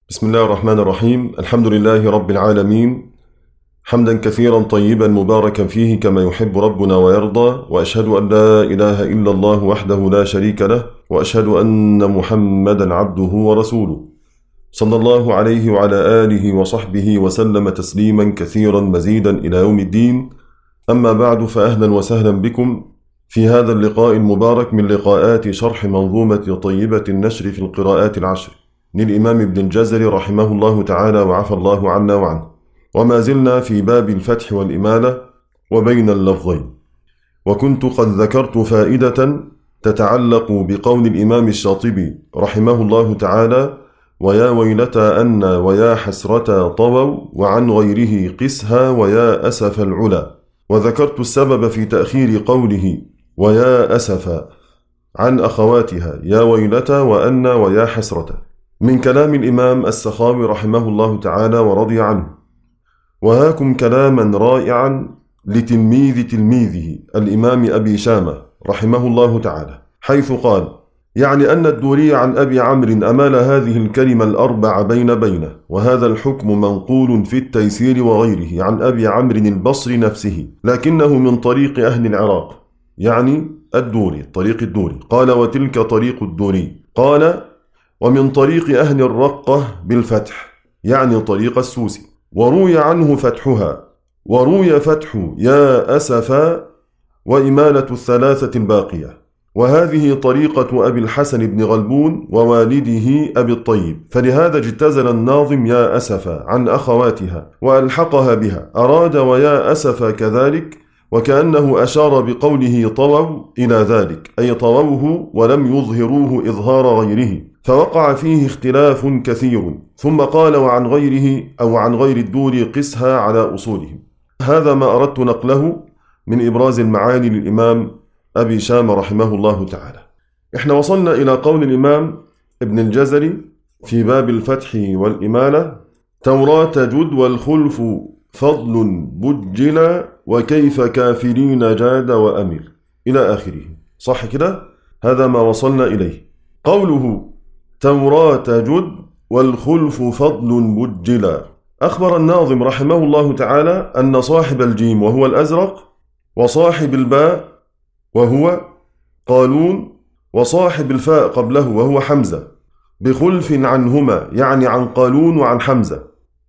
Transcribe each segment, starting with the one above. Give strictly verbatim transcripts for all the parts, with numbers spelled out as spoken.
بسم الله الرحمن الرحيم. الحمد لله رب العالمين، حمدا كثيرا طيبا مباركا فيه كما يحب ربنا ويرضى، وأشهد أن لا إله إلا الله وحده لا شريك له، وأشهد أن محمدا عبده ورسوله صلى الله عليه وعلى آله وصحبه وسلم تسليما كثيرا مزيدا إلى يوم الدين. أما بعد، فأهلا وسهلا بكم في هذا اللقاء المبارك من لقاءات شرح منظومة طيبة النشر في القراءات العشر للإمام ابن الجزري رحمه الله تعالى وعفى الله عنا وعنه، وما زلنا في باب الفتح والإمالة وبين اللفظين. وكنت قد ذكرت فائدة تتعلق بقول الإمام الشاطبي رحمه الله تعالى: ويا ويلتى أن ويا حسرة طووا وعن غيره قسها ويا أسف العلا. وذكرت السبب في تأخير قوله ويا أسف عن أخواتها يا ويلتى وأن ويا حسرة من كلام الإمام السخاوي رحمه الله تعالى ورضي عنه. وهاكم كلاما رائعا لتلميذ تلميذه الإمام أبي شامة رحمه الله تعالى، حيث قال: يعني أن الدوري عن أبي عمرو أمال هذه الكلمة الأربع بين بينه، وهذا الحكم منقول في التيسير وغيره عن أبي عمرو البصري نفسه، لكنه من طريق أهل العراق، يعني الدوري، طريق الدوري. قال: وتلك طريق الدوري. قال: ومن طريق أهل الرقة بالفتح، يعني طريق السوسي. وروي عنه فتحها، وروي فتح يا أسفا وإمالة الثلاثة الباقية. وهذه طريقة أبي الحسن بن غلبون ووالده أبي الطيب، فلهذا اجتزل الناظم يا أسفا عن أخواتها وألحقها بها. أراد ويا أسفا كذلك، وكأنه أشار بقوله طووا إلى ذلك، أي طووه ولم يظهروه إظهار غيره، فوقع فيه اختلاف كثير. ثم قال: وعن غيره أو عن غير الدور قسها على أصولهم. هذا ما أردت نقله من إبراز المعاني للإمام أبي شام رحمه الله تعالى. إحنا وصلنا إلى قول الإمام ابن الجزري في باب الفتح والإمالة: توراة جد والخلف فضل بجلا وكيف كافرين جاد وأمل، إلى آخره. صح كده؟ هذا ما وصلنا إليه. قوله توراة جد والخلف فضل بجلا، أخبر الناظم رحمه الله تعالى أن صاحب الجيم وهو الأزرق، وصاحب الباء وهو قالون، وصاحب الفاء قبله وهو حمزة، بخلف عنهما يعني عن قالون وعن حمزة،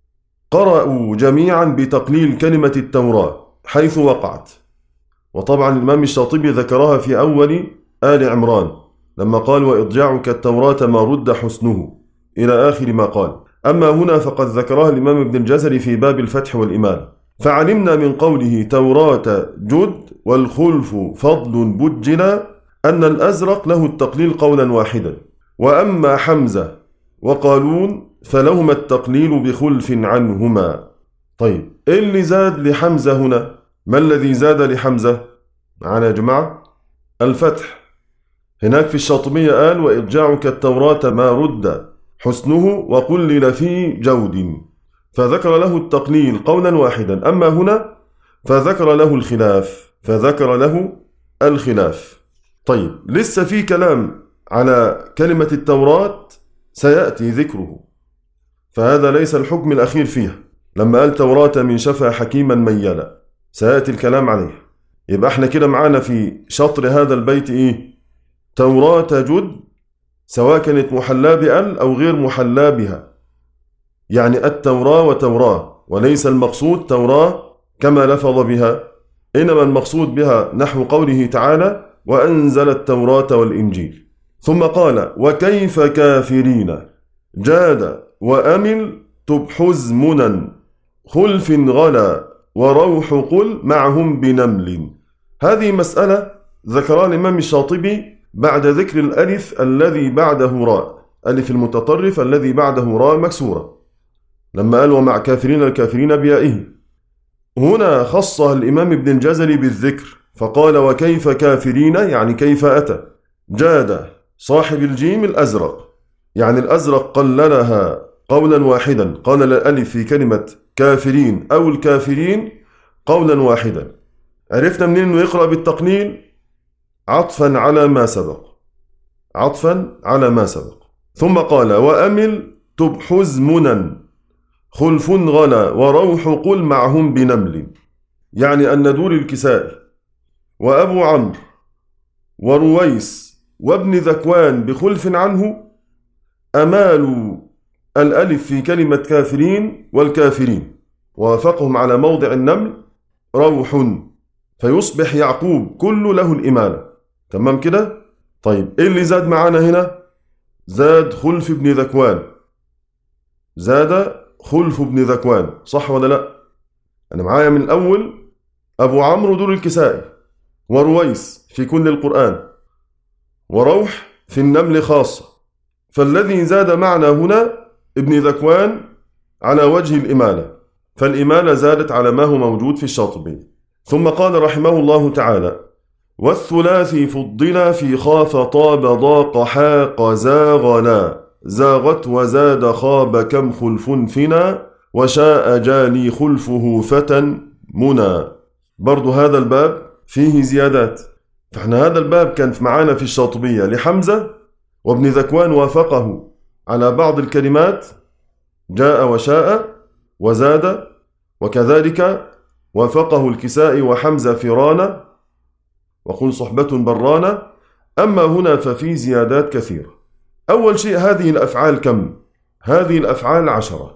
قرأوا جميعا بتقليل كلمة التوراة حيث وقعت. وطبعا الإمام الشاطبي ذكرها في أول آل عمران لما قال: وإضجاعك التوراة ما رد حسنه، إلى آخر ما قال. أما هنا فقد ذكرها الإمام ابن الجزري في باب الفتح والإمالة. فعلمنا من قوله توراة جد والخلف فضل بجلا أن الأزرق له التقليل قولا واحدا، وأما حمزة وقالون فلهما التقليل بخلف عنهما. طيب، إيه اللي زاد لحمزة هنا؟ ما الذي زاد لحمزة؟ معنا يا جماعة؟ الفتح. هناك في الشاطبية قال: وإضجاعك التوراة ما رد حسنه وقلل في جود، فذكر له التقليل قولا واحدا. أما هنا فذكر له الخلاف، فذكر له الخلاف. طيب، لسه في كلام على كلمة التوراة سيأتي ذكره، فهذا ليس الحكم الأخير فيها. لما قال توراة من شفا حكيما ميلا، سيأتي الكلام عليه. يبقى احنا كده معانا في شطر هذا البيت إيه؟ توراة جد، سواء كانت محلى بأل أو غير محلى بها، يعني التوراة وتوراة، وليس المقصود توراة كما لفظ بها، إنما المقصود بها نحو قوله تعالى: وأنزل التوراة والإنجيل. ثم قال: وكيف كافرين جاد وأمل تبحز منى خلف غلا وروح قل معهم بنمل. هذه مسألة ذكرها الإمام الشاطبي بعد ذكر الألف الذي بعده راء، ألف المتطرف الذي بعده راء مكسورة، لما قال: ومع كافرين الكافرين بيائه. هنا خصها الإمام ابن الجزري بالذكر فقال: وكيف كافرين، يعني كيف أتى. جاد صاحب الجيم الأزرق، يعني الأزرق قللها قولا واحدا، قال الألف في كلمة كافرين أو الكافرين قولا واحدا. عرفنا منين أنه يقرأ بالتقليل؟ عطفا على ما سبق، عطفا على ما سبق. ثم قال: وأمل تب حزمنا خلف غلا وروح قل معهم بنمل. يعني أن ندور الكسائي وأبو عمرو ورويس وابن ذكوان بخلف عنه أمالوا الألف في كلمة كافرين والكافرين، ووافقهم على موضع النمل روح، فيصبح يعقوب كل له الإمالة. تمام كده؟ طيب إيه اللي زاد معانا هنا؟ زاد خلف ابن ذكوان، زاد خلف ابن ذكوان، صح ولا لا؟ أنا معايا من الأول أبو عمرو دور الكسائي، ورويس في كل القرآن، وروح في النمل خاصة، فالذي زاد معنا هنا ابن ذكوان على وجه الإمالة، فالإمالة زادت على ما هو موجود في الشاطبي. ثم قال رحمه الله تعالى: والثلاثي فضلا في خاف طاب ضاق حاق زاغ لا زاغت وزاد خاب كم خلف فنا وشاء جالي خلفه فتى منى. برضو هذا الباب فيه زيادات، فاحنا هذا الباب كان معانا في الشاطبية لحمزة، وابن ذكوان وافقه على بعض الكلمات جاء وشاء وزاد، وكذلك وافقه الكسائي وحمزة في رانا وقل صحبة برانا. أما هنا ففي زيادات كثيرة. أول شيء هذه الأفعال كم؟ هذه الأفعال عشرة: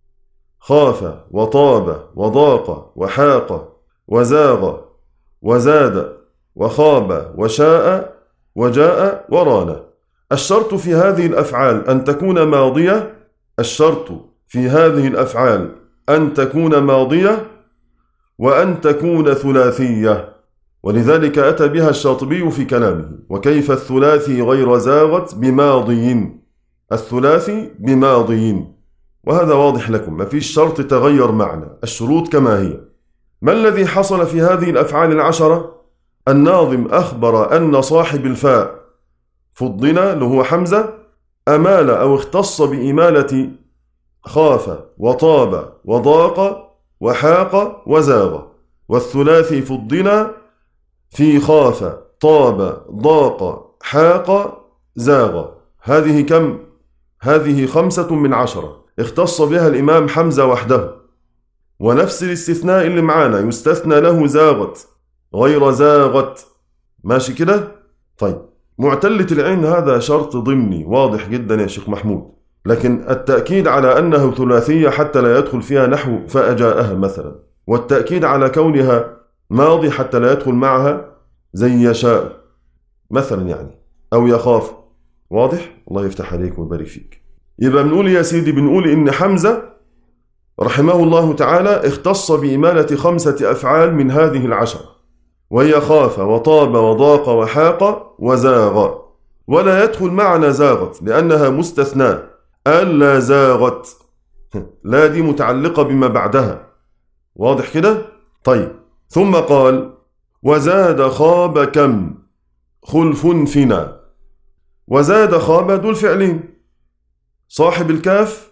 خاف وطاب وضاق وحاق وزاغ وزاد وخاب وشاء وجاء ورانا. الشرط في هذه الأفعال أن تكون ماضية، الشرط في هذه الأفعال أن تكون ماضية وأن تكون ثلاثية، ولذلك أتى بها الشاطبي في كلامه: وكيف الثلاثي غير زاغت بماضي، الثلاثي بماضي. وهذا واضح لكم، ما فيش شرط تغير معنى، الشروط كما هي. ما الذي حصل في هذه الأفعال العشرة؟ الناظم أخبر أن صاحب الفاء فضل اللي هو حمزة أمال أو اختص بإمالة خاف وطاب وضاق وحاق وزاغ، والثلاثي فضل في خاف طاب ضاق حاق زاغ. هذه كم؟ هذه خمسة من عشرة اختص بها الإمام حمزة وحده. ونفس الاستثناء اللي معانا يستثنى له زاغت غير زاغت، ماشي كده؟ طيب معتلة العين هذا شرط ضمني واضح جدا يا شيخ محمود، لكن التأكيد على أنه ثلاثية حتى لا يدخل فيها نحو فأجاءها مثلا، والتأكيد على كونها ماضي حتى لا يدخل معها زي يشاء مثلا يعني، أو يخاف. واضح؟ الله يفتح عليك ويبارك فيك. يبقى بنقول يا سيدي، بنقول إن حمزة رحمه الله تعالى اختص بإمالة خمسة أفعال من هذه العشرة، وهي خاف وطاب وضاق وحاق وزاغ، ولا يدخل معنا زاغت لأنها مستثناء. ألا زاغت، لا دي متعلقة بما بعدها. واضح كده؟ طيب ثم قال: وزاد خاب كم خلف فينا. وزاد خاب دول فعلين، صاحب الكاف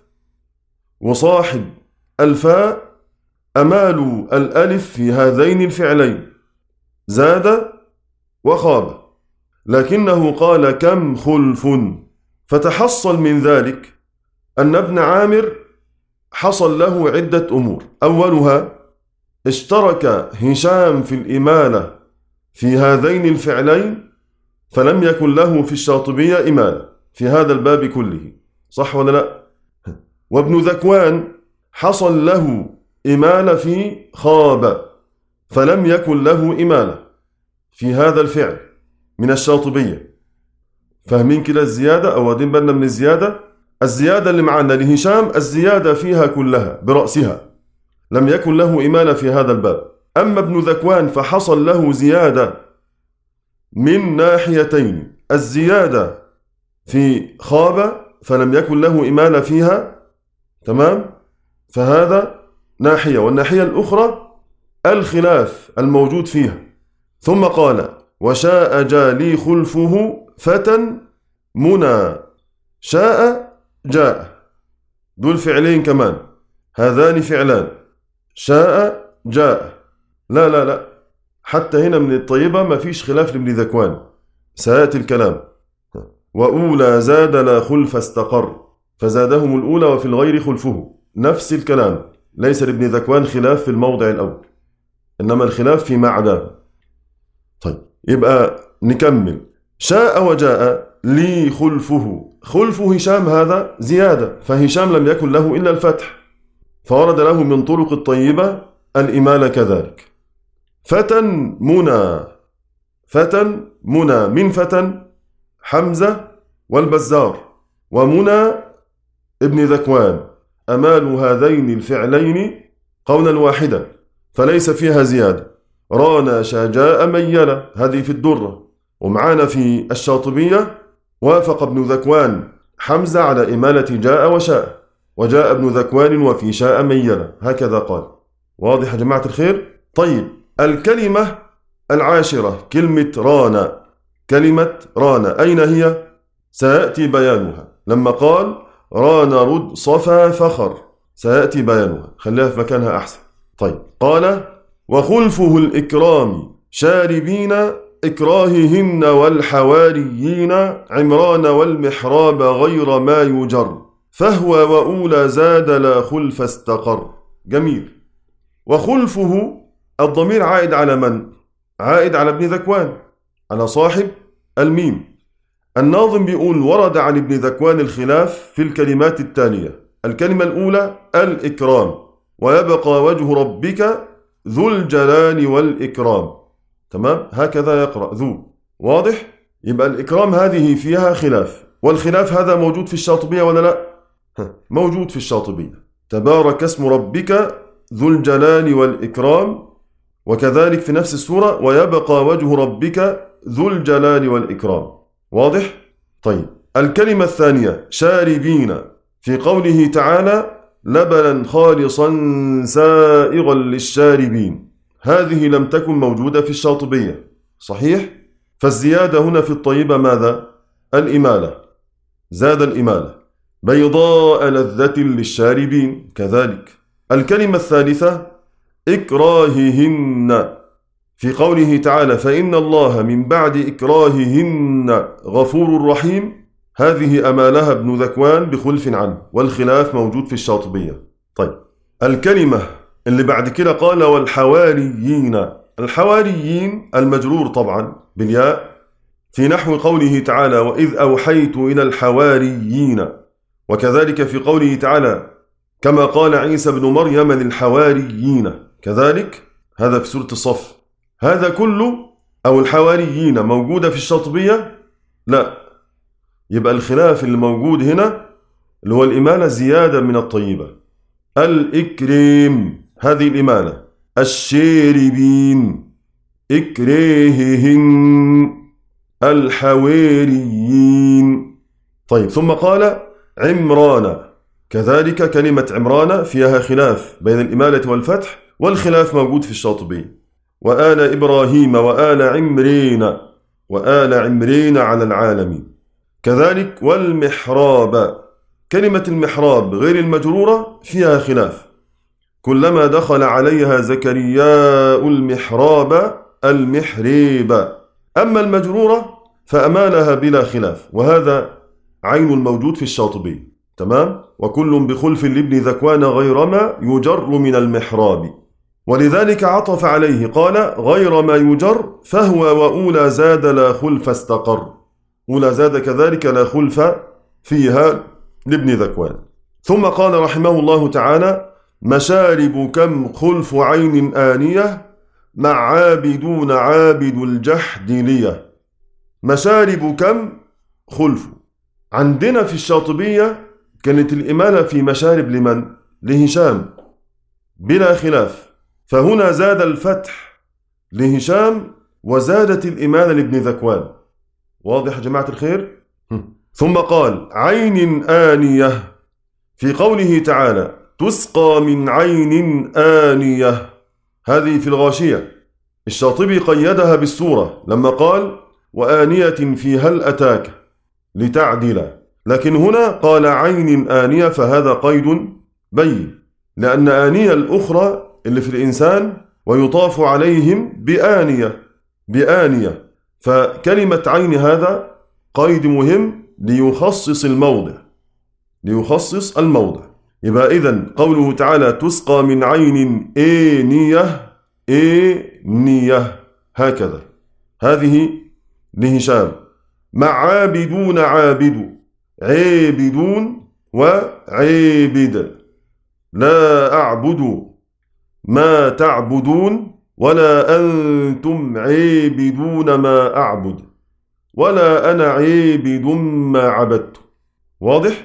وصاحب الفاء أمالوا الألف في هذين الفعلين، زاد وخاب، لكنه قال كم خلف، فتحصل من ذلك أن ابن عامر حصل له عدة أمور. أولها اشترك هشام في الإمالة في هذين الفعلين، فلم يكن له في الشاطبية إمالة في هذا الباب كله، صح ولا لا؟ وابن ذكوان حصل له إمالة في خاب، فلم يكن له إمالة في هذا الفعل من الشاطبية. فاهمين كده الزيادة أو واخدين بالنا من الزيادة؟ الزيادة اللي معنا لهشام الزيادة فيها كلها برأسها، لم يكن له إمالة في هذا الباب. أما ابن ذكوان فحصل له زيادة من ناحيتين: الزيادة في خاب فلم يكن له إمالة فيها، تمام؟ فهذا ناحية، والناحية الأخرى الخلاف الموجود فيها. ثم قال: وشاء جالي خلفه فتى منى. شاء جاء، دول فعلين كمان، هذان فعلان، شاء جاء. لا لا لا، حتى هنا من الطيبة ما فيش خلاف لابن ذكوان، سيأتي الكلام. وأولى زاد لا خلف استقر، فزادهم الأولى وفي الغير خلفه. نفس الكلام، ليس لابن ذكوان خلاف في الموضع الأول، إنما الخلاف فيما عداه. طيب يبقى نكمل. شاء وجاء لي خلفه. خلف هشام هذا زيادة، فهشام لم يكن له إلا الفتح، فورد له من طرق الطيبة الإمالة كذلك. فتى منى. فتى منى من فتى حمزة والبزار، ومنى ابن ذكوان. أمال هذين الفعلين قولا واحدا، فليس فيها زيادة. رانا شجاء ميلة، هذه في الدرة. ومعانا في الشاطبية وافق ابن ذكوان حمزة على إمالة جاء وشاء، وجاء ابن ذكوان وفي شاء ميلة، هكذا قال. واضح يا جماعة الخير؟ طيب الكلمة العاشرة كلمة رانا. كلمة رانا أين هي؟ سيأتي بيانها. لما قال رانا رد صفا فخر، سيأتي بيانها، خليها في مكانها أحسن. طيب قال وخلفه الإكرام شاربين إكراههن والحواريين عمران والمحراب غير ما يجر فهو وأولى زاد لا خلف استقر. جميل. وخلفه الضمير عائد على من؟ عائد على ابن ذكوان، على صاحب الميم. الناظم بيقول ورد عن ابن ذكوان الخلاف في الكلمات التالية. الكلمة الأولى الإكرام، ويبقى وجه ربك ذو الجلال والإكرام. تمام؟ هكذا يقرأ ذو. واضح؟ يبقى الإكرام هذه فيها خلاف، والخلاف هذا موجود في الشاطبية ولا لا؟ موجود في الشاطبية. تبارك اسم ربك ذو الجلال والإكرام، وكذلك في نفس السورة ويبقى وجه ربك ذو الجلال والإكرام. واضح؟ طيب الكلمة الثانية شاربين، في قوله تعالى لبنا خالصا سائغا للشاربين، هذه لم تكن موجودة في الشاطبية. صحيح؟ فالزيادة هنا في الطيبة ماذا؟ الإمالة، زاد الإمالة. بيضاء لذة للشاربين كذلك. الكلمة الثالثة إكراههن، في قوله تعالى فإن الله من بعد إكراههن غفور رحيم، هذه أمالها ابن ذكوان بخلف عنه، والخلاف موجود في الشاطبية. طيب الكلمة اللي بعد كده قال والحواريين. الحواريين المجرور طبعا بالياء، في نحو قوله تعالى وإذ أوحيت إلى الحواريين، وكذلك في قوله تعالى كما قال عيسى بن مريم للحواريين، كذلك هذا في سورة الصف. هذا كله أو الحواريين موجودة في الشاطبية؟ لا. يبقى الخلاف اللي موجود هنا اللي هو الإمالة زيادة من الطيبة. الإكريم هذه الإمالة. الشاربين إكريههن الحواريين. طيب ثم قال عمران، كذلك كلمة عمران فيها خلاف بين الإمالة والفتح، والخلاف موجود في الشاطبية. وآل إبراهيم وآل عمرين، وآل عمرين على العالمين. كذلك والمحراب، كلمة المحراب غير المجرورة فيها خلاف. كلما دخل عليها زكرياء المحراب المحريب. أما المجرورة فأمالها بلا خلاف، وهذا عين الموجود في الشاطبي. تمام؟ وكل بخلف لابن ذكوان غير ما يجر من المحراب، ولذلك عطف عليه قال غير ما يجر فهو وأولى زاد لا خلف استقر. أولى زاد كذلك لا خلف فيها لابن ذكوان. ثم قال رحمه الله تعالى مشارب كم خلف عين آنية مع عابدون عابد الجحد ليه. مشارب كم خلف. عندنا في الشاطبية كانت الإمالة في مشارب لمن؟ لهشام بلا خلاف، فهنا زاد الفتح لهشام وزادت الإمالة لابن ذكوان. واضح يا جماعة الخير؟ ثم قال عين آنية، في قوله تعالى تسقى من عين آنية، هذه في الغاشية. الشاطبي قيدها بالسورة لما قال وآنية في هل أتاك لتعدل، لكن هنا قال عين آنية، فهذا قيد بين، لأن آنية الأخرى اللي في الإنسان ويطاف عليهم بآنية بآنية، فكلمة عين هذا قيد مهم ليخصص الموضع. ليخصص الموضع. يبقى إذن قوله تعالى تسقى من عين آنية آنية هكذا، هذه لهشام. مع عابدون عابد، عابدون وعابد. لا أعبد ما تعبدون ولا أنتم عابدون ما أعبد ولا أنا عابد ما عبدت. واضح؟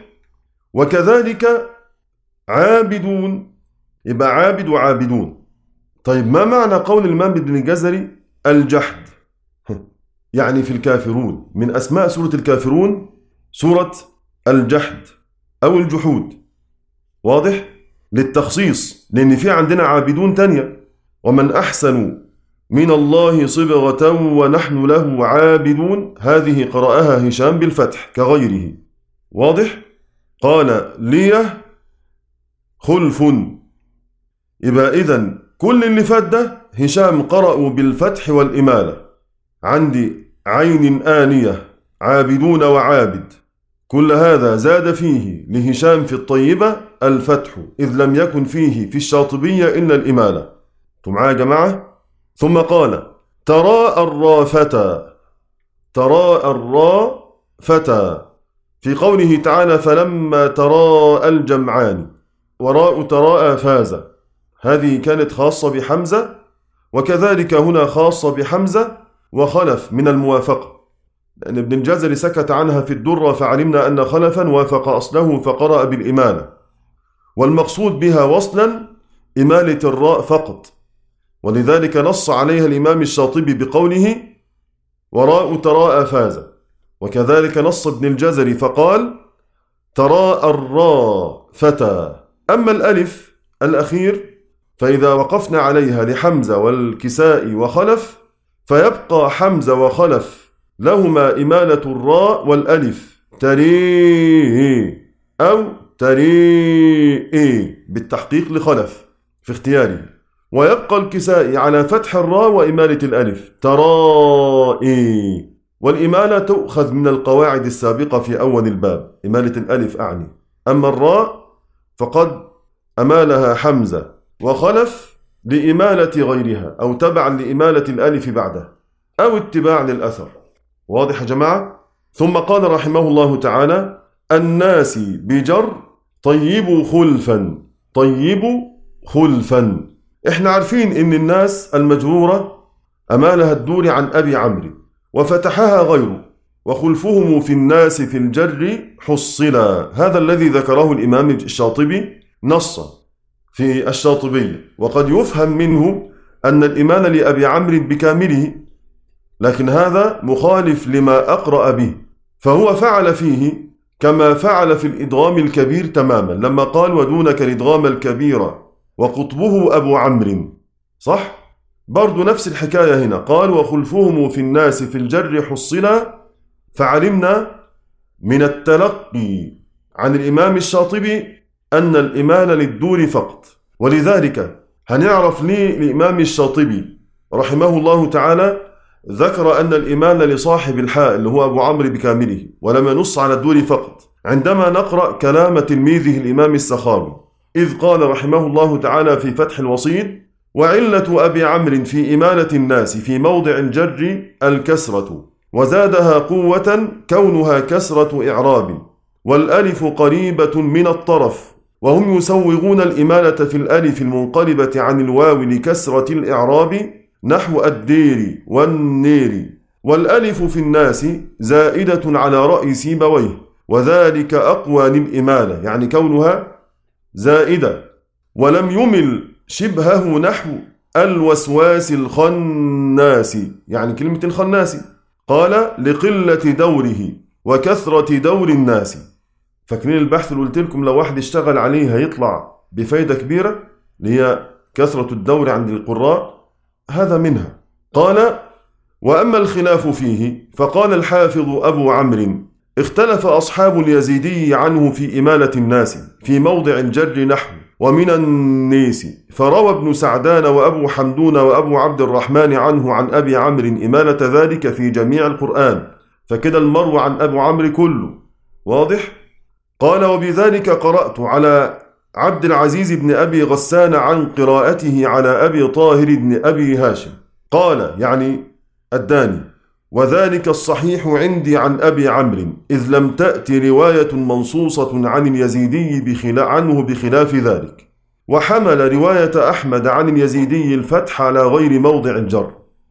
وكذلك عابدون، يبقى عابد وعابدون. طيب ما معنى قول الإمام ابن الجزري الجحد؟ يعني في الكافرون، من أسماء سورة الكافرون سورة الجحد أو الجحود. واضح؟ للتخصيص، لأن في عندنا عابدون تانية. ومن أحسن من الله صبغة ونحن له عابدون، هذه قرأها هشام بالفتح كغيره. واضح؟ قال ليه خلف. يبقى إذن كل اللي فات ده هشام قرأوا بالفتح والإمالة. عندي عين آنية عابدون وعابد، كل هذا زاد فيه لهشام في الطيبة الفتح، إذ لم يكن فيه في الشاطبية إلا الإمالة. أنتم معايا يا جماعة؟ ثم قال تراءى الرافة، تراءى الرافة في قوله تعالى فلما تراءى الجمعان، وراء تراءى فاز، هذه كانت خاصة بحمزة، وكذلك هنا خاصة بحمزة وخلف من الموافقة، لأن ابن الجزري سكت عنها في الدرة، فعلمنا أن خلفا وافق أصله فقرأ بالإمالة، والمقصود بها وصلا إمالة الراء فقط، ولذلك نص عليها الإمام الشاطبي بقوله وراء تراءى فاز. وكذلك نص ابن الجزري فقال تراءى الراء فتى. أما الألف الأخير فإذا وقفنا عليها لحمزة والكسائي وخلف، فيبقى حمزة وخلف لهما إمالة الراء والألف تري أو تري بالتحقيق لخلف في اختياره، ويبقى الكسائي على فتح الراء وإمالة الألف ترائي. والإمالة تؤخذ من القواعد السابقة في أول الباب، إمالة الألف أعني. أما الراء فقد أمالها حمزة وخلف لإمالة غيرها، أو تبعا لإمالة الألف بعده، أو اتباع للأثر. واضح يا جماعة؟ ثم قال رحمه الله تعالى الناس بجر طيبوا خلفا، طيبوا خلفا. احنا عارفين ان الناس المجرورة أمالها الدور عن أبي عمرو وفتحها غيره، وخلفهم في الناس في الجر حصلا، هذا الذي ذكره الإمام الشاطبي نصا في الشاطبية. وقد يفهم منه أن الإمالة لأبي عمرو بكامله، لكن هذا مخالف لما أقرأ به، فهو فعل فيه كما فعل في الإدغام الكبير تماما، لما قال ودونك الإدغام الكبير وقطبه أبو عمرو، صح؟ برضو نفس الحكاية هنا، قال وخلفهم في الناس في الجر حصلا، فعلمنا من التلقي عن الإمام الشاطبي أن الإمالة للدور فقط. ولذلك هنعرف ليه الإمام الشاطبي رحمه الله تعالى ذكر أن الإمالة لصاحب الحاء اللي هو أبو عمرو بكامله، ولم ينص على الدور فقط، عندما نقرأ كلام تلميذه الإمام السخاوي، إذ قال رحمه الله تعالى في فتح الوصيد وعلة أبي عمرو في إمالة الناس في موضع الجر الكسرة، وزادها قوة كونها كسرة إعراب، والألف قريبة من الطرف، وهم يسوغون الإمالة في الألف المنقلبة عن الواو لكسرة الإعراب نحو الدير والنير. والألف في الناس زائدة على رأي سيبويه، وذلك أقوى للإمالة، يعني كونها زائدة. ولم يمل شبهه نحو الوسواس الخناس، يعني كلمة الخناس، قال لقلة دوره وكثرة دور الناس. فاكرين البحث اللي قلت لكم لو واحد اشتغل عليه هيطلع بفايدة كبيرة، اللي هي كثرة الدور عند القراء، هذا منها. قال وأما الخلاف فيه فقال الحافظ أبو عمرو اختلف أصحاب اليزيدي عنه في إمالة الناس في موضع الجر نحو ومن النيس، فروى ابن سعدان وأبو حمدون وأبو عبد الرحمن عنه عن أبي عمرو إمالة ذلك في جميع القرآن، فكده المروى عن أبو عمرو كله. واضح؟ قال: وبذلك قرأت على عبد العزيز بن أبي غسان عن قراءته على أبي طاهر بن أبي هاشم. قال يعني الداني: وذلك الصحيح عندي عن أبي عمرو، إذ لم تأتي رواية منصوصة عن اليزيدي بخلا عنه بخلاف ذلك. وحمل رواية أحمد عن اليزيدي الفتح على غير موضع الجر.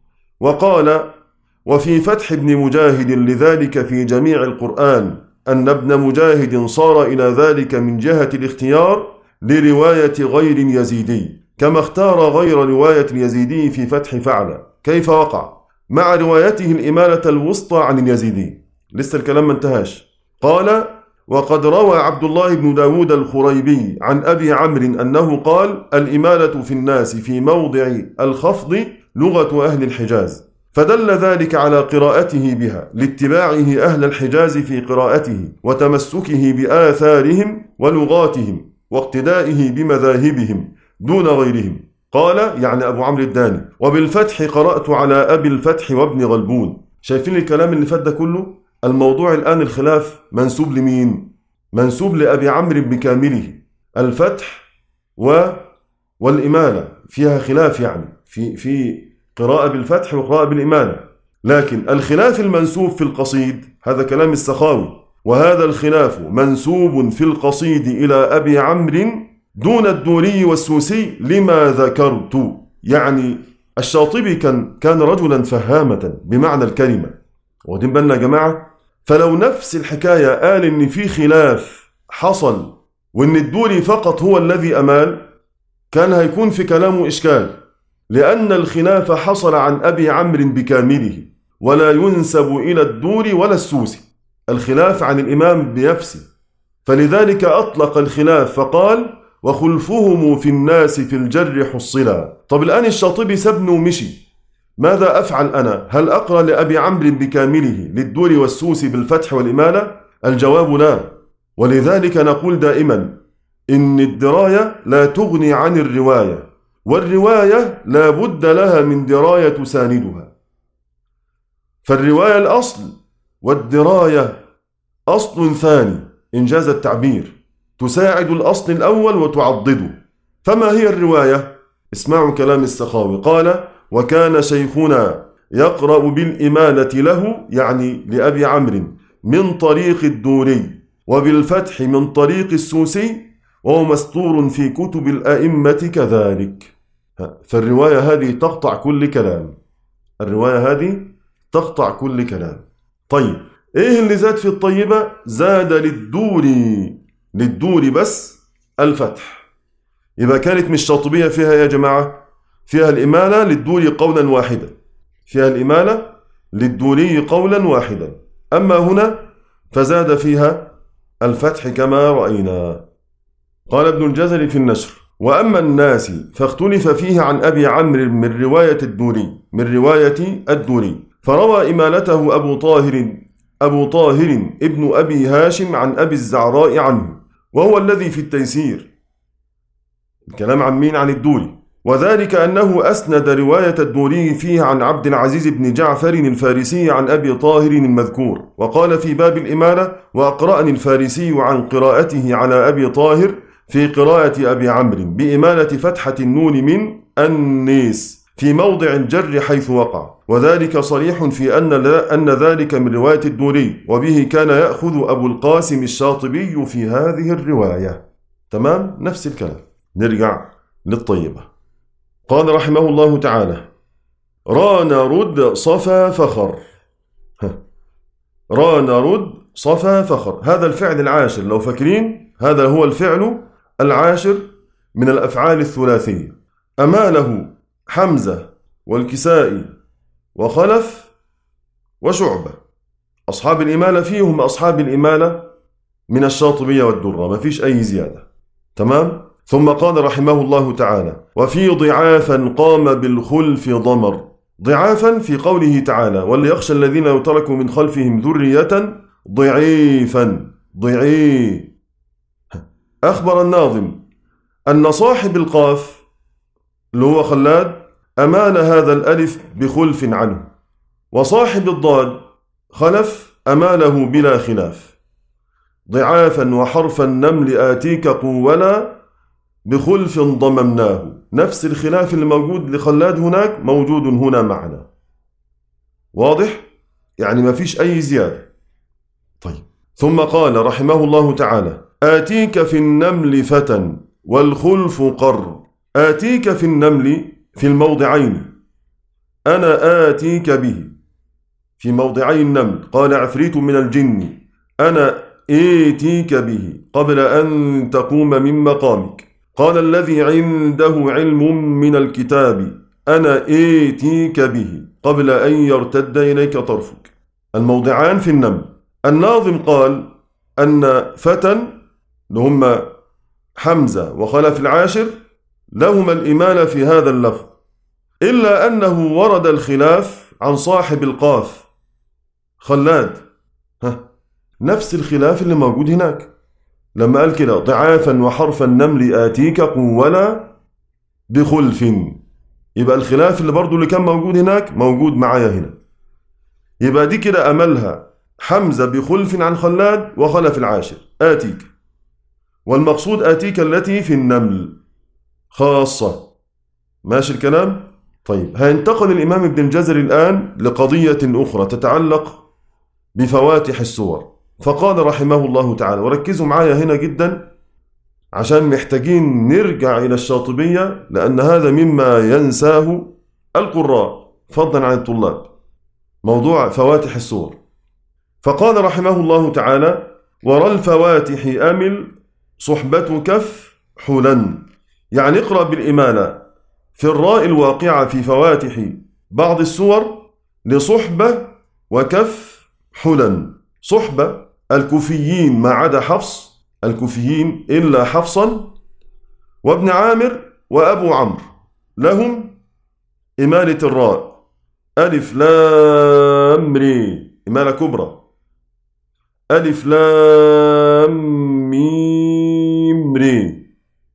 وقال: وفي فتح ابن مجاهد لذلك في جميع القرآن أن ابن مجاهد صار إلى ذلك من جهة الاختيار لرواية غير يزيدي، كما اختار غير رواية اليزيدي في فتح فعل كيف وقع، مع روايته الإمالة الوسطى عن اليزيدي. لسه الكلام ما انتهاش. قال: وقد روى عبد الله بن داود الخريبي عن أبي عمرو أنه قال: الإمالة في الناس في موضع الخفض لغة أهل الحجاز، فدل ذلك على قراءته بها لاتباعه أهل الحجاز في قراءته وتمسكه بآثارهم ولغاتهم واقتدائه بمذاهبهم دون غيرهم. قال يعني أبو عمرو الداني: وبالفتح قرأت على أبي الفتح وابن غلبون. شايفين الكلام اللي فات ده كله؟ الموضوع الآن الخلاف منسوب لمين؟ منسوب لأبي عمرو بكامله. الفتح و والإمالة فيها خلاف، يعني في في قراءة بالفتح وقراءة بالإمالة، لكن الخلاف المنسوب في القصيد هذا كلام السخاوي، وهذا الخلاف منسوب في القصيد إلى أبي عمرو دون الدوري والسوسي لما ذكرت. يعني الشاطبي كان كان رجلا فهامة بمعنى الكلمة. واخدين بالنا يا جماعة؟ فلو نفس الحكاية قال إن في خلاف حصل وإن الدوري فقط هو الذي أمال، كان هيكون في كلامه إشكال، لأن الخلاف حصل عن أبي عمرو بكامله ولا ينسب إلى الدوري ولا السوسي، الخلاف عن الإمام بنفسه، فلذلك أطلق الخلاف فقال: وخلفهم في الناس في الجر حصلا. طب الآن الشاطبي سبنه ومشي، ماذا أفعل أنا؟ هل أقرأ لأبي عمرو بكامله للدوري والسوسي بالفتح والإمالة؟ الجواب لا. ولذلك نقول دائما إن الدراية لا تغني عن الرواية، والرواية لا بد لها من دراية تساندها. فالرواية الأصل والدراية أصل ثاني إنجاز التعبير، تساعد الأصل الأول وتعضده. فما هي الرواية؟ اسمعوا كلام السخاوي. قال: وكان شيخنا يقرأ بالإمالة له، يعني لأبي عمرو، من طريق الدوري، وبالفتح من طريق السوسي، وهو مستور في كتب الأئمة كذلك. فالرواية هذه تقطع كل كلام، الرواية هذه تقطع كل كلام. طيب إيه اللي زاد في الطيبة؟ زاد للدوري، للدوري بس الفتح. يبقى كانت مش شاطبية فيها يا جماعة، فيها الإمالة للدوري قولا واحدا، فيها الإمالة للدوري قولا واحدا. أما هنا فزاد فيها الفتح كما رأينا. قال ابن الجزري في النشر: وأما الناس فاختلف فيه عن أبي عمرو من رواية الدوري من رواية الدوري فروى إمالته أبو طاهر أبو طاهر ابن أبي هاشم عن أبي الزعراء عنه، وهو الذي في التيسير. الكلام عن مين؟ عن الدوري. وذلك أنه أسند رواية الدوري فيه عن عبد العزيز بن جعفر الفارسي عن أبي طاهر المذكور، وقال في باب الإمالة: وأقرأني الفارسي عن قراءته على أبي طاهر في قراءة أبي عمرو بإمالة فتحة النون من النيس في موضع الجر حيث وقع، وذلك صريح في أن, أن ذلك من رواية الدوري، وبه كان يأخذ أبو القاسم الشاطبي في هذه الرواية. تمام؟ نفس الكلام. نرجع للطيبة. قال رحمه الله تعالى: ران رد صفا فخر. ران رد صفا فخر، هذا الفعل العاشر، لو فاكرين هذا هو الفعل العاشر من الأفعال الثلاثية. أماله حمزة والكسائي وخلف وشعبة. أصحاب الإمالة فيهم أصحاب الإمالة من الشاطبية والدرة، ما فيش أي زيادة. تمام؟ ثم قال رحمه الله تعالى: وفي ضعافا قام بالخلف ضمر. ضعافا في قوله تعالى: وليخشى الذين يتركوا من خلفهم ذرية ضعيفا. ضعيف. أخبر الناظم أن صاحب القاف اللي هو خلاد أمال هذا الألف بخلف عنه، وصاحب الضاد خلف أماله بلا خلاف. ضعافا وحرف النمل آتيك قولا بخلف ضممناه. نفس الخلاف اللي موجود لخلاد هناك موجود هنا معنا. واضح؟ يعني ما فيش أي زيادة. طيب، ثم قال رحمه الله تعالى: آتيك في النمل فتى والخلف قر. آتيك في النمل في الموضعين، أنا آتيك به في موضعي النمل. قال عفريت من الجن: أنا آتيك به قبل أن تقوم من مقامك. قال الذي عنده علم من الكتاب: أنا آتيك به قبل أن يرتد إليك طرفك. الموضعان في النمل. الناظم قال أن فتى لهم حمزة وخلف العاشر لهما الإمالة في هذا اللفظ، إلا أنه ورد الخلاف عن صاحب القاف خلاد. ها، نفس الخلاف اللي موجود هناك لما قال كده: ضعافا وحرف النمل آتيك قولا بخلف. يبقى الخلاف اللي برضو اللي كان موجود هناك موجود معايا هنا. يبقى دي كده أملها حمزة بخلف عن خلاد وخلف العاشر آتيك، والمقصود آتيك التي في النمل خاصة. ماشي الكلام؟ طيب، هينتقل الإمام ابن الجزري الآن لقضية أخرى تتعلق بفواتح السور. فقال رحمه الله تعالى، وركزوا معايا هنا جدا عشان محتاجين نرجع إلى الشاطبية، لأن هذا مما ينساه القراء فضلا عن الطلاب، موضوع فواتح السور. فقال رحمه الله تعالى: ورى الفواتح أمل صحبة كف حلا. يعني اقرأ بالإمالة في الراء الواقعة في فواتح بعض السور لصحبة وكف حلا. صحبة الكوفيين ما عدا حفص، الكوفيين إلا حفصا وابن عامر وأبو عمرو لهم إمالة الراء ألف لام ري، إمالة كبرى. ألف لام ميم ري.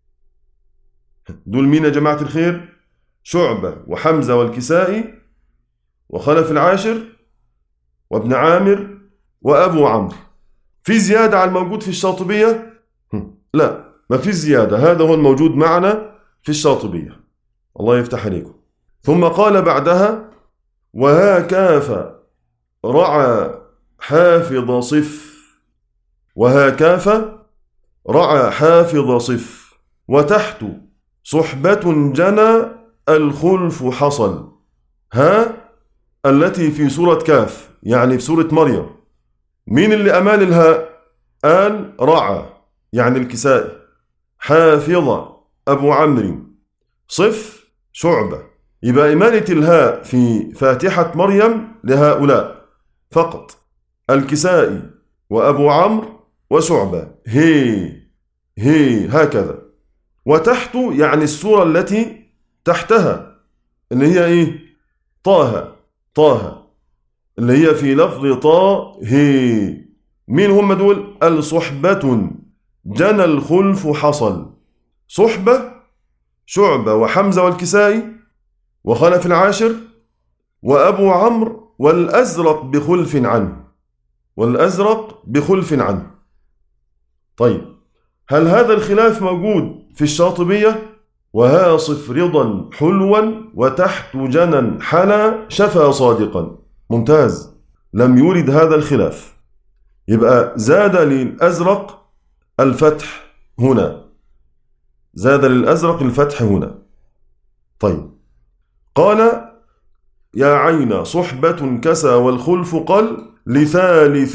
دول مين يا جماعة الخير؟ شعبة وحمزة والكسائي وخلف العاشر وابن عامر وأبو عمرو. في زيادة على الموجود في الشاطبية؟ لا، ما في زيادة، هذا هو الموجود معنا في الشاطبية. الله يفتح عليكم. ثم قال بعدها: وها كاف رعى حافظ صف. وها كاف رعى حافظ صف وتحت صحبة جنى الخلف حصل. ها التي في سورة كاف، يعني في سورة مريم. مين اللي أمال الهاء؟ قال رعى يعني الكسائي، حافظ أبو عمرو، صف شعبة. يبقى إمالة الهاء في فاتحة مريم لهؤلاء فقط، الكسائي وأبو عمرو وشعبة. هي هي هكذا. وتحت يعني السورة التي تحتها اللي هي إيه؟ طه. طه اللي هي في لفظ طا هي. مين هم دول؟ الصحبة جنى الخلف حصل. صحبة شعبة وحمزة والكسائي وخلف العاشر وأبو عمرو والأزرق بخلف عنه. والأزرق بخلف عنه. طيب، هل هذا الخلاف موجود في الشاطبية؟ وها صف رضا حلوا وتحت جنى حلا شفا صادقا. ممتاز، لم يورد هذا الخلاف. يبقى زاد للأزرق الفتح هنا، زاد للأزرق الفتح هنا. طيب، قال: يا عين صحبة كسى والخلف قل لثالث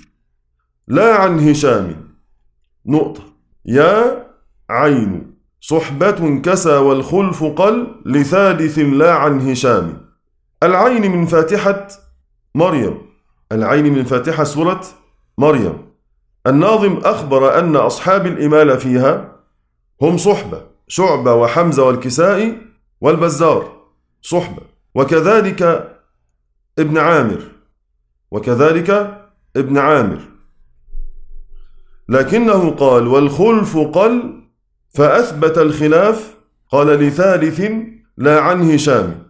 لا عن هشام. نقطة. يا عين صحبة كسى والخلف قل لثالث لا عن هشام. العين من فاتحة مريم، العين من فاتحة سورة مريم. الناظم أخبر أن أصحاب الإمالة فيها هم صحبة شعبة وحمزة والكسائي والبزار صحبة، وكذلك ابن عامر وكذلك ابن عامر. لكنه قال: والخلف قل فأثبت الخلاف. قال: لثالث لا عن هشام،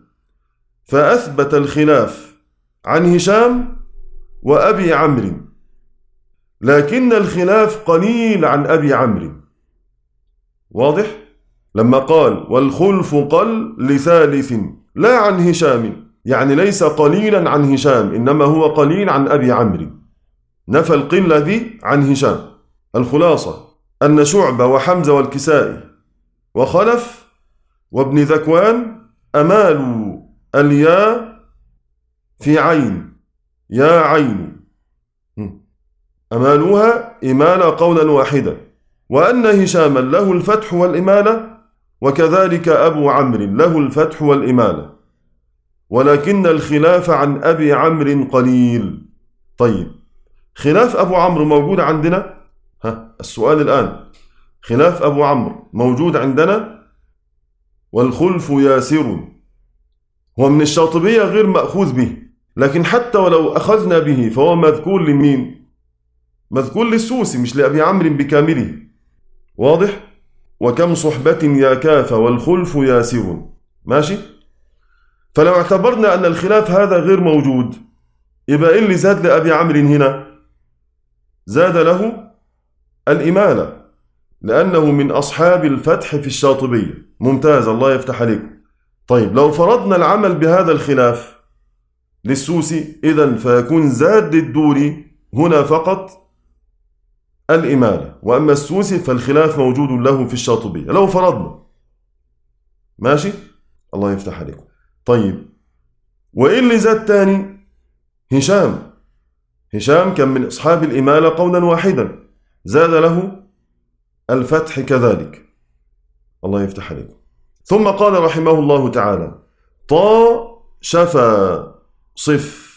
فأثبت الخلاف عن هشام وأبي عمرو. لكن الخلاف قليل عن أبي عمرو. واضح؟ لما قال والخلف قل لثالث لا عن هشام، يعني ليس قليلا عن هشام، إنما هو قليل عن أبي عمرو، نفى القلة دي عن هشام. الخلاصة أن شعبة وحمزة والكسائي وخلف وابن ذكوان أمالوا الياء في عين، يا عين، أمالوها إمالة قولا واحدا، وأن هشاما له الفتح والإمالة، وكذلك أبو عمرو له الفتح والإمالة، ولكن الخلاف عن أبي عمرو قليل. طيب خلاف أبو عمرو موجود عندنا؟ ها السؤال الآن، خلاف أبو عمرو موجود عندنا، والخلف ياسر، هو من الشاطبية غير مأخوذ به، لكن حتى ولو أخذنا به فهو مذكور لمين؟ مذكور للسوسي مش لأبي عمرو بكامله. واضح؟ وكم صحبة يا كاف والخلف ياسر. ماشي؟ فلو اعتبرنا أن الخلاف هذا غير موجود، يبقى إيه اللي زاد لأبي عمرو هنا؟ زاد له الإمالة، لأنه من أصحاب الفتح في الشاطبية. ممتاز، الله يفتح عليكم. طيب لو فرضنا العمل بهذا الخلاف للسوسي، إذن فيكون زاد للدوري هنا فقط الإمالة، وأما السوسي فالخلاف موجود له في الشاطبية لو فرضنا. ماشي؟ الله يفتح عليكم. طيب وإيه اللي زاد تاني؟ هشام. هشام كان من أصحاب الإمالة قولا واحدا، زاد له الفتح كذلك. الله يفتح عليكم. ثم قال رحمه الله تعالى طا شفا صف،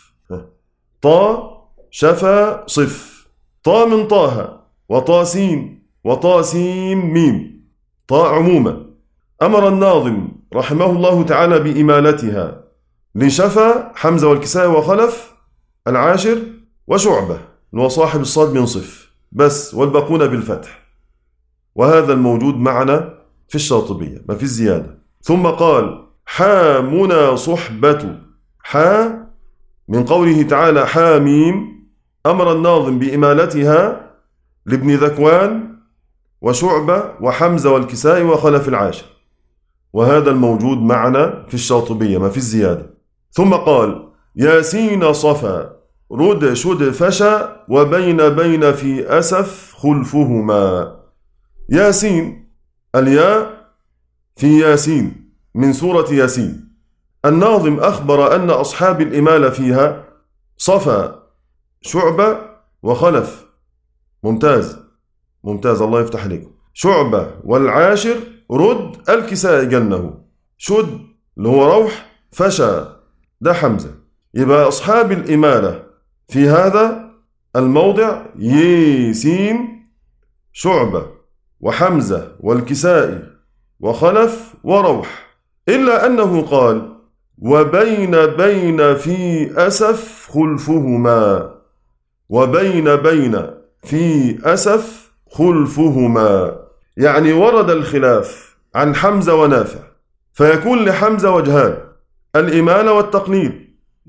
طا شفا صف، طا من طه وطا سين وطا سين ميم، طا عموما. أمر الناظم رحمه الله تعالى بإمالتها لشفا حمزة والكسائي وخلف العاشر وشعبة وصاحب الصاد من صف بس، والباقون بالفتح، وهذا الموجود معنا في الشاطبية ما في الزيادة. ثم قال حامنا صحبة، حا من قوله تعالى حاميم، أمر الناظم بإمالتها لابن ذكوان وشعبة وحمزة والكسائي وخلف العاشر، وهذا الموجود معنا في الشاطبية ما في الزيادة. ثم قال ياسين صفا رد شد فشا وبين بين في أسف خلفهما. ياسين الياء في ياسين من سورة ياسين. الناظم أخبر أن أصحاب الإمالة فيها صفا شعبة وخلف. ممتاز ممتاز، الله يفتح عليكم. شعبة والعاشر رد الكسائي جنه، شد اللي هو روح، فشا ده حمزة. يبقى أصحاب الإمالة في هذا الموضع ياسين شعبة وحمزة والكسائي وخلف وروح، إلا أنه قال وبين بين في أسف خلفهما، وبين بين في أسف خلفهما، يعني ورد الخلاف عن حمزة ونافع، فيكون لحمزة وجهان، الإمالة والتقليد.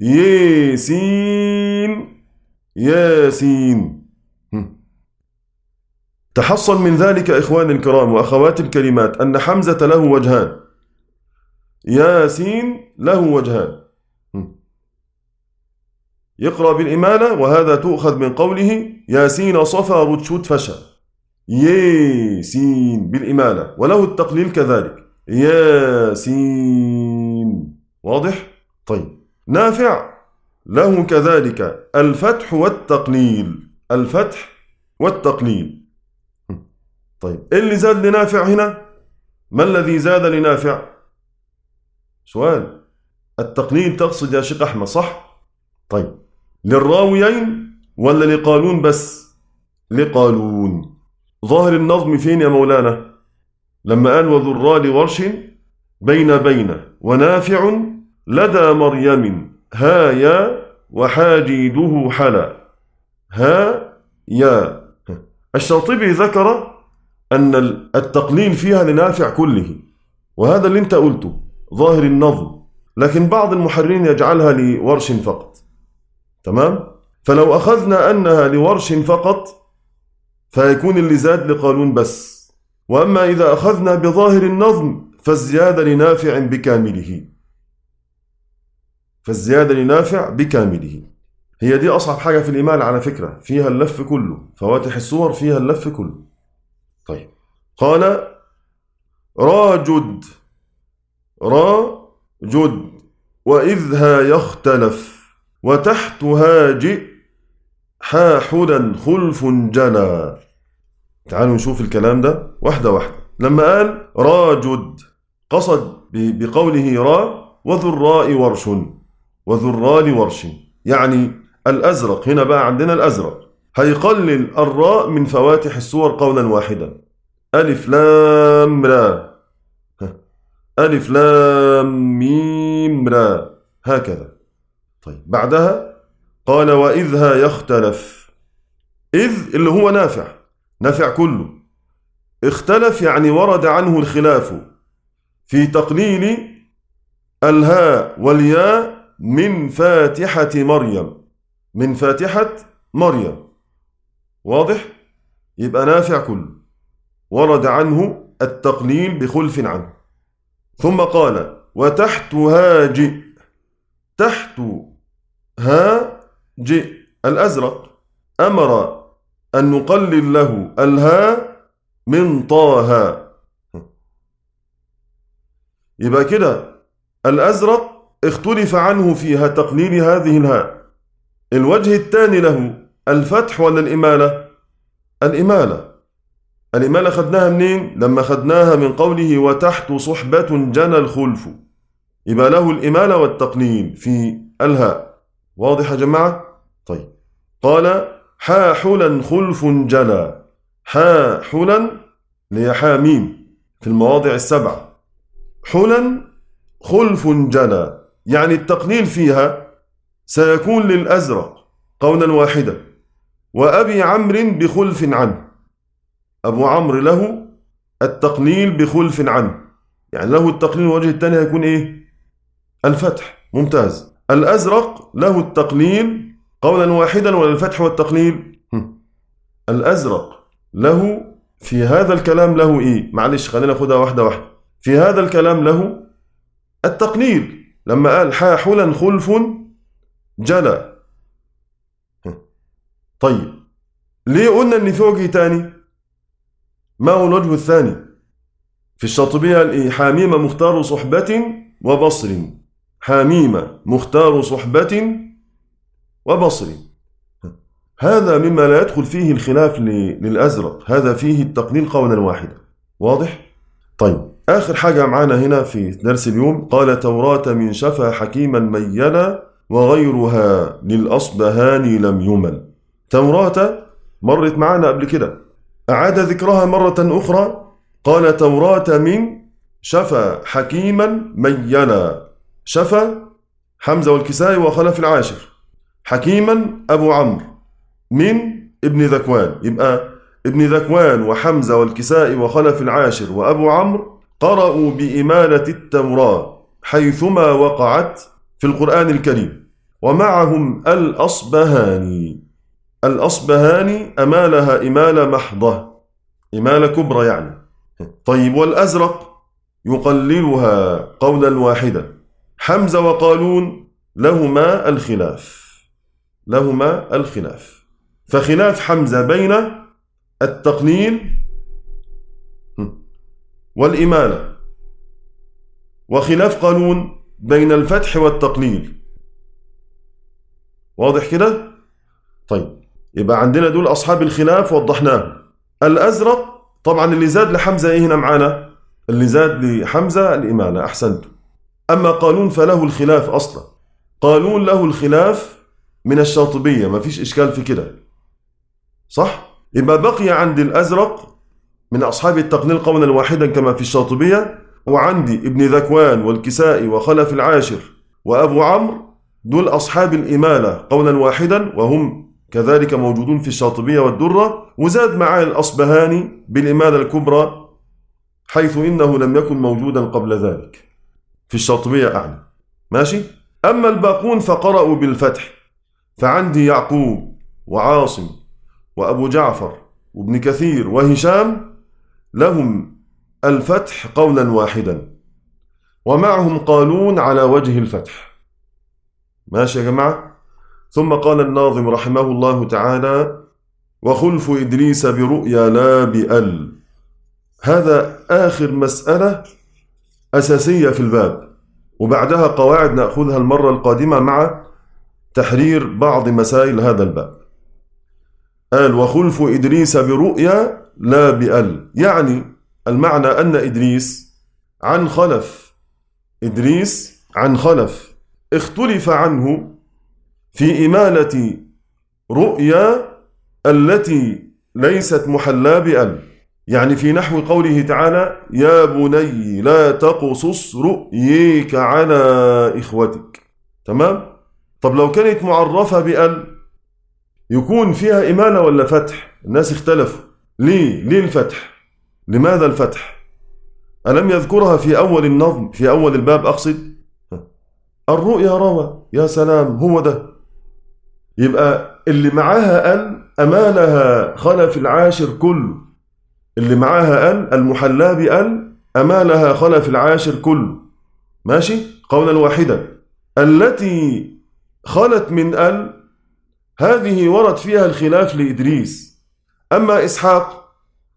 ياسين ياسين. تحصل من ذلك إخواني الكرام وأخواتي الكريمات أن حمزة له وجهان، ياسين له وجهان. يقرأ بالإمالة، وهذا تؤخذ من قوله ياسين صفا رتشود فشا، ياسين بالإمالة، وله التقليل كذلك ياسين. واضح؟ طيب نافع له كذلك الفتح والتقليل، الفتح والتقليل. طيب إيه اللي زاد لنافع هنا؟ ما الذي زاد لنافع؟ سؤال. التقليل تقصد يا شيخ أحمد صح؟ طيب للراويين ولا لقالون بس؟ لقالون. ظاهر النظم فين يا مولانا؟ لما قال وذرى لورش بين بين ونافع لدى مريم ها يا وحاجيده حلا، ها يا. الشاطبي ذكر أن التقليل فيها لنافع كله، وهذا اللي انت قلته ظاهر النظم، لكن بعض المحررين يجعلها لورش فقط. تمام؟ فلو أخذنا أنها لورش فقط فيكون اللي زاد لقالون بس. وأما إذا أخذنا بظاهر النظم فالزيادة لنافع بكامله، فالزيادة لنافع بكامله. هي دي أصعب حاجة في الإمالة على فكرة، فيها اللف كله، فواتح الصور فيها اللف كله. طيب قال راجد، راجد، وإذها يختلف، وتحتها جئ، حاحلا خلف جلا. تعالوا نشوف الكلام ده واحدة واحدة. لما قال راجد قصد بقوله را وذو الراء ورش، وذو الراء ورش، يعني الأزرق. هنا بقى عندنا الأزرق هيقلل الراء من فواتح الصور قولا واحدا. ألف لام را، ألف لام ميم را، هكذا. طيب بعدها قال وإذها يختلف. إذ اللي هو نافع، نافع كله. اختلف يعني ورد عنه الخلاف في تقليل الهاء والياء من فاتحة مريم، من فاتحة مريم. واضح؟ يبقى نافع كله ورد عنه التقليل بخلف عنه. ثم قال وتحتها جئ، تحت ها جئ الأزرق أمر أن نقلل له الهاء من طه. يبقى كده الأزرق اختلف عنه فيها تقليل هذه الهاء. الوجه الثاني له الفتح ولا الإمالة؟ الإمالة. الإمالة خدناها منين؟ لما خدناها من قوله وتحت صحبة جنى الخلف، يبقى له الإمالة والتقليل في الهاء. واضح يا جماعة؟ طيب قال حاحلا خلف جلا، حاحلا ليحاميم في المواضع السبعة، حلا خلف جلا، يعني التقليل فيها سيكون للأزرق قولا واحدا، وأبي عمرو بخلف عنه. أبو عمرو له التقليل بخلف عنه، يعني له التقليل الوجه الثاني هيكون إيه؟ الفتح. ممتاز. الأزرق له التقليل قولا واحدا ولا الفتح والتقليل؟ الأزرق له في هذا الكلام له إيه؟ معلش خلينا ناخدها واحدة واحدة. في هذا الكلام له التقليل لما قال حاحلا خلف جلا. طيب ليه قلنا ان في وجه تاني؟ ما هو الوجه الثاني؟ في الشاطبية الإيه؟ حاميمة مختار صحبة وبصر، حاميمة مختار صحبة وبصر. هذا مما لا يدخل فيه الخلاف للأزرق، هذا فيه التقليل قولا واحدا. واضح؟ طيب آخر حاجة معانا هنا في درس اليوم قال توراة من شفا حكيما ميلا وغيرها للأصبهاني لم يمل. توراة مرت معانا قبل كده، أعاد ذكرها مرة أخرى. قال توراة من شفا حكيما ميلا. شفا حمزة والكسائي وخلف العاشر، حكيما أبو عمرو من ابن ذكوان. يبقى ابن ذكوان وحمزة والكسائي وخلف العاشر وأبو عمرو قرأوا بإمالة التوراة حيثما وقعت في القرآن الكريم، ومعهم الأصبهاني. الأصبهاني أمالها إمالة محضة، إمالة كبرى يعني. طيب والأزرق يقللها قولا واحدا. حمزة وقالون لهما الخلاف، لهما الخلاف. فخلاف حمزة بين التقليل والإمالة، وخلاف قالون بين الفتح والتقليل. واضح كده؟ طيب يبقى عندنا دول أصحاب الخلاف وضحناه. الأزرق طبعا اللي زاد لحمزة إيه هنا معانا؟ اللي زاد لحمزة الإمالة. أحسنت. أما قالون فله الخلاف أصلا، قالون له الخلاف من الشاطبية، ما فيش إشكال في كده، صح؟ يبقى بقي عند الأزرق من أصحاب التقليل قولا واحدا كما في الشاطبية، وعندي ابن ذكوان والكسائي وخلف العاشر وأبو عمرو دول أصحاب الإمالة قولا واحدا، وهم كذلك موجودون في الشاطبية والدرة. وزاد معاه الأصبهاني بالإمالة الكبرى حيث إنه لم يكن موجودا قبل ذلك في الشاطبية أعني. ماشي؟ أما الباقون فقرأوا بالفتح، فعندي يعقوب وعاصم وأبو جعفر وابن كثير وهشام لهم الفتح قولا واحدا، ومعهم قالون على وجه الفتح. ماشي يا جماعة؟ ثم قال الناظم رحمه الله تعالى: وخلف إدريس برؤيا لا بأل. هذا آخر مسألة أساسية في الباب، وبعدها قواعد نأخذها المرة القادمة مع تحرير بعض مسائل هذا الباب. قال: وخلف إدريس برؤيا لا بأل، يعني المعنى أن إدريس عن خلف، إدريس عن خلف اختلف عنه في إمالة رؤيا التي ليست محلى بأل، يعني في نحو قوله تعالى: يا بني لا تقصص رؤيك على إخوتك. تمام؟ طب لو كانت معرفة بأل يكون فيها إمالة ولا فتح؟ الناس اختلفوا. ليه؟ ليه الفتح؟ لماذا الفتح؟ ألم يذكرها في أول النظم، في أول الباب أقصد؟ الرؤيا روى، يا سلام، هو ده. يبقى اللي معاها أل أمالها خلف العاشر كله، اللي معاها أل المحلى بأل أمالها خلف العاشر كله. ماشي؟ قولا واحدا. التي خلت من أل هذه ورد فيها الخلاف لإدريس. أما إسحاق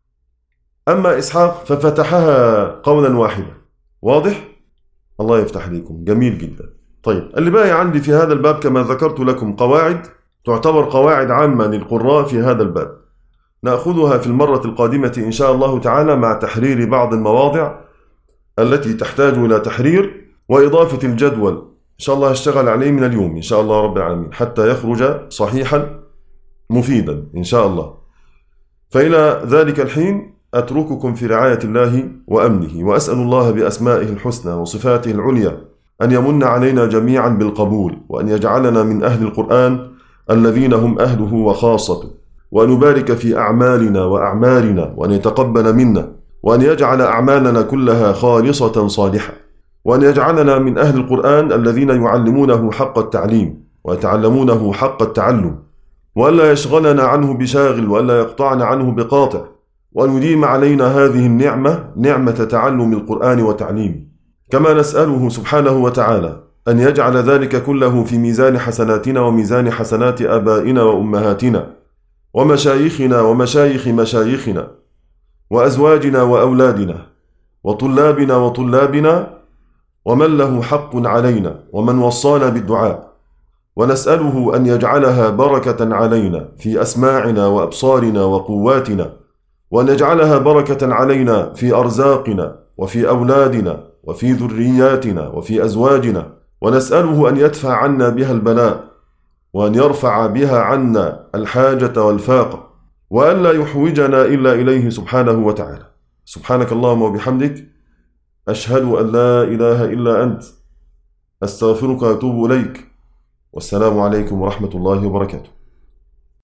أما إسحاق ففتحها قولا واحدا. واضح؟ الله يفتح عليكم، جميل جدا. طيب، اللي باقي عندي في هذا الباب كما ذكرت لكم قواعد تعتبر قواعد عامة للقراء في هذا الباب، نأخذها في المرة القادمة إن شاء الله تعالى مع تحرير بعض المواضع التي تحتاج إلى تحرير، وإضافة الجدول إن شاء الله هشتغل عليه من اليوم إن شاء الله رب العالمين حتى يخرج صحيحا مفيدا إن شاء الله. فإلى ذلك الحين أترككم في رعاية الله وأمنه، وأسأل الله بأسمائه الحسنى وصفاته العليا أن يمن علينا جميعا بالقبول، وأن يجعلنا من أهل القرآن الذين هم أهله وخاصته، وأن يبارك في أعمالنا وأعمالنا، وأن يتقبل منا، وأن يجعل أعمالنا كلها خالصة صالحة، وأن يجعلنا من أهل القرآن الذين يعلمونه حق التعليم ويتعلمونه حق التعلم، وألا يشغلنا عنه بشاغل، وألا يقطعنا عنه بقاطع، وأن يديم علينا هذه النعمة، نعمة تعلم القرآن وتعليمه. كما نسأله سبحانه وتعالى أن يجعل ذلك كله في ميزان حسناتنا وميزان حسنات آبائنا وأمهاتنا ومشايخنا ومشايخ مشايخنا وأزواجنا وأولادنا وطلابنا وطلابنا ومن له حق علينا ومن وصانا بالدعاء، ونسأله أن يجعلها بركة علينا في أسماعنا وأبصارنا وقواتنا، وأن يجعلها بركة علينا في أرزاقنا وفي أولادنا وفي ذرياتنا وفي أزواجنا، ونسأله أن يدفع عنا بها البلاء، وأن يرفع بها عنا الحاجة والفاقة، وأن لا يحوجنا إلا إليه سبحانه وتعالى. سبحانك اللهم وبحمدك، أشهد أن لا إله إلا أنت، أستغفرك وأتوب إليك، والسلام عليكم ورحمة الله وبركاته.